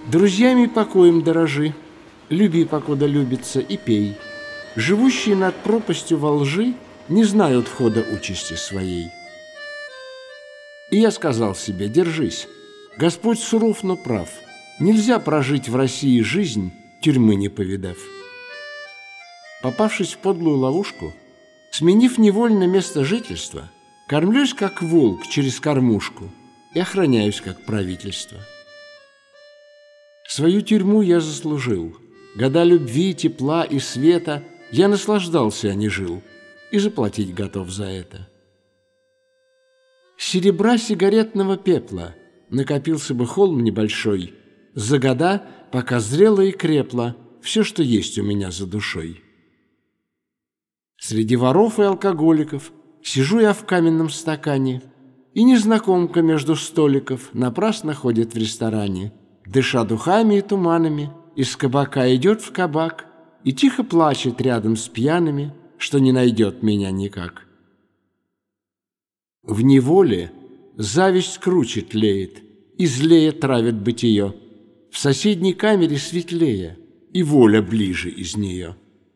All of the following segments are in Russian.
Друзьями покоем дорожи, люби, покуда любится, и пей. Живущие над пропастью во лжи не знают хода участи своей. И я сказал себе: держись, Господь суров, но прав. Нельзя прожить в России жизнь, тюрьмы не повидав. Попавшись в подлую ловушку, сменив невольно место жительства, кормлюсь, как волк, через кормушку и охраняюсь, как правительство. Свою тюрьму я заслужил. Года любви, тепла и света я наслаждался, а не жил, и заплатить готов за это. Серебра сигаретного пепла накопился бы холм небольшой, за года, пока зрело и крепло все, что есть у меня за душой. Среди воров и алкоголиков сижу я в каменном стакане, и незнакомка между столиков напрасно ходит в ресторане, дыша духами и туманами, из кабака идет в кабак и тихо плачет рядом с пьяными, что не найдет меня никак. В неволе зависть круче тлеет, и злее травит бытие, в соседней камере светлее, и воля ближе из нее.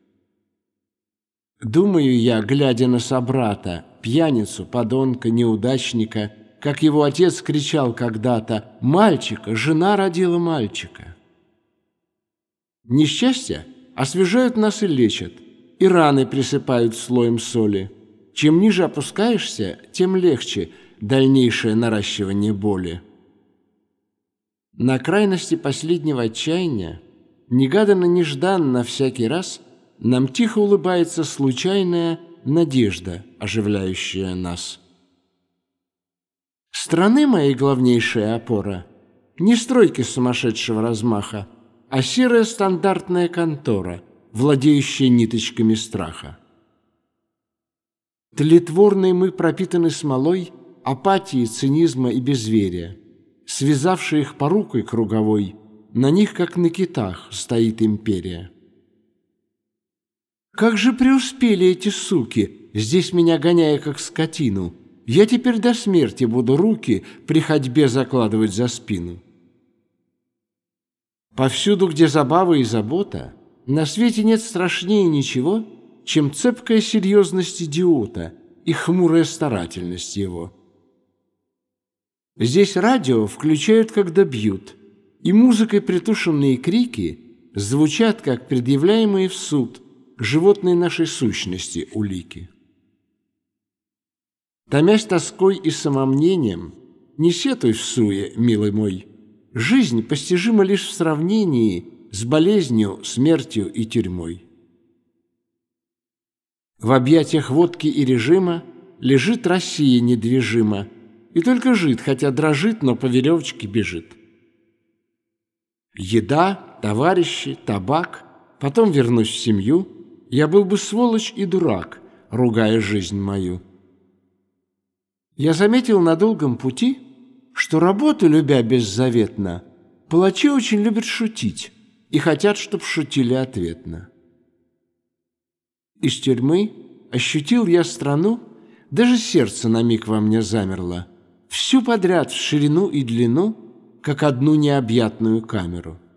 Думаю я, глядя на собрата, пьяницу, подонка, неудачника, как его отец кричал когда-то: «Мальчика, жена родила мальчика». Несчастья освежают нас и лечат, и раны присыпают слоем соли. Чем ниже опускаешься, тем легче дальнейшее наращивание боли. На крайности последнего отчаяния, негаданно-нежданно всякий раз, нам тихо улыбается случайная надежда, оживляющая нас. Страны моей главнейшая опора — не стройки сумасшедшего размаха, а серая стандартная контора, владеющая ниточками страха. Тлетворной мы пропитаны смолой апатии, цинизма и безверия, связавшие их порукой круговой, на них, как на китах, стоит империя. Как же преуспели эти суки, здесь меня гоняя, как скотину! Я теперь до смерти буду руки при ходьбе закладывать за спину. Повсюду, где забава и забота, на свете нет страшнее ничего, чем цепкая серьезность идиота и хмурая старательность его. Здесь радио включают, когда бьют, и музыкой притушенные крики звучат, как предъявляемые в суд животной нашей сущности улики. Томясь тоской и самомнением, не сетуй в суе, милый мой, жизнь постижима лишь в сравнении с болезнью, смертью и тюрьмой. В объятиях водки и режима лежит Россия недвижима, и только жид, хотя дрожит, но по веревочке бежит. Еда, товарищи, табак, потом вернусь в семью, я был бы сволочь и дурак, ругая жизнь мою. Я заметил на долгом пути, что работу, любя беззаветно, палачи очень любят шутить и хотят, чтоб шутили ответно. Из тюрьмы ощутил я страну, даже сердце на миг во мне замерло, всю подряд в ширину и длину, как одну необъятную камеру.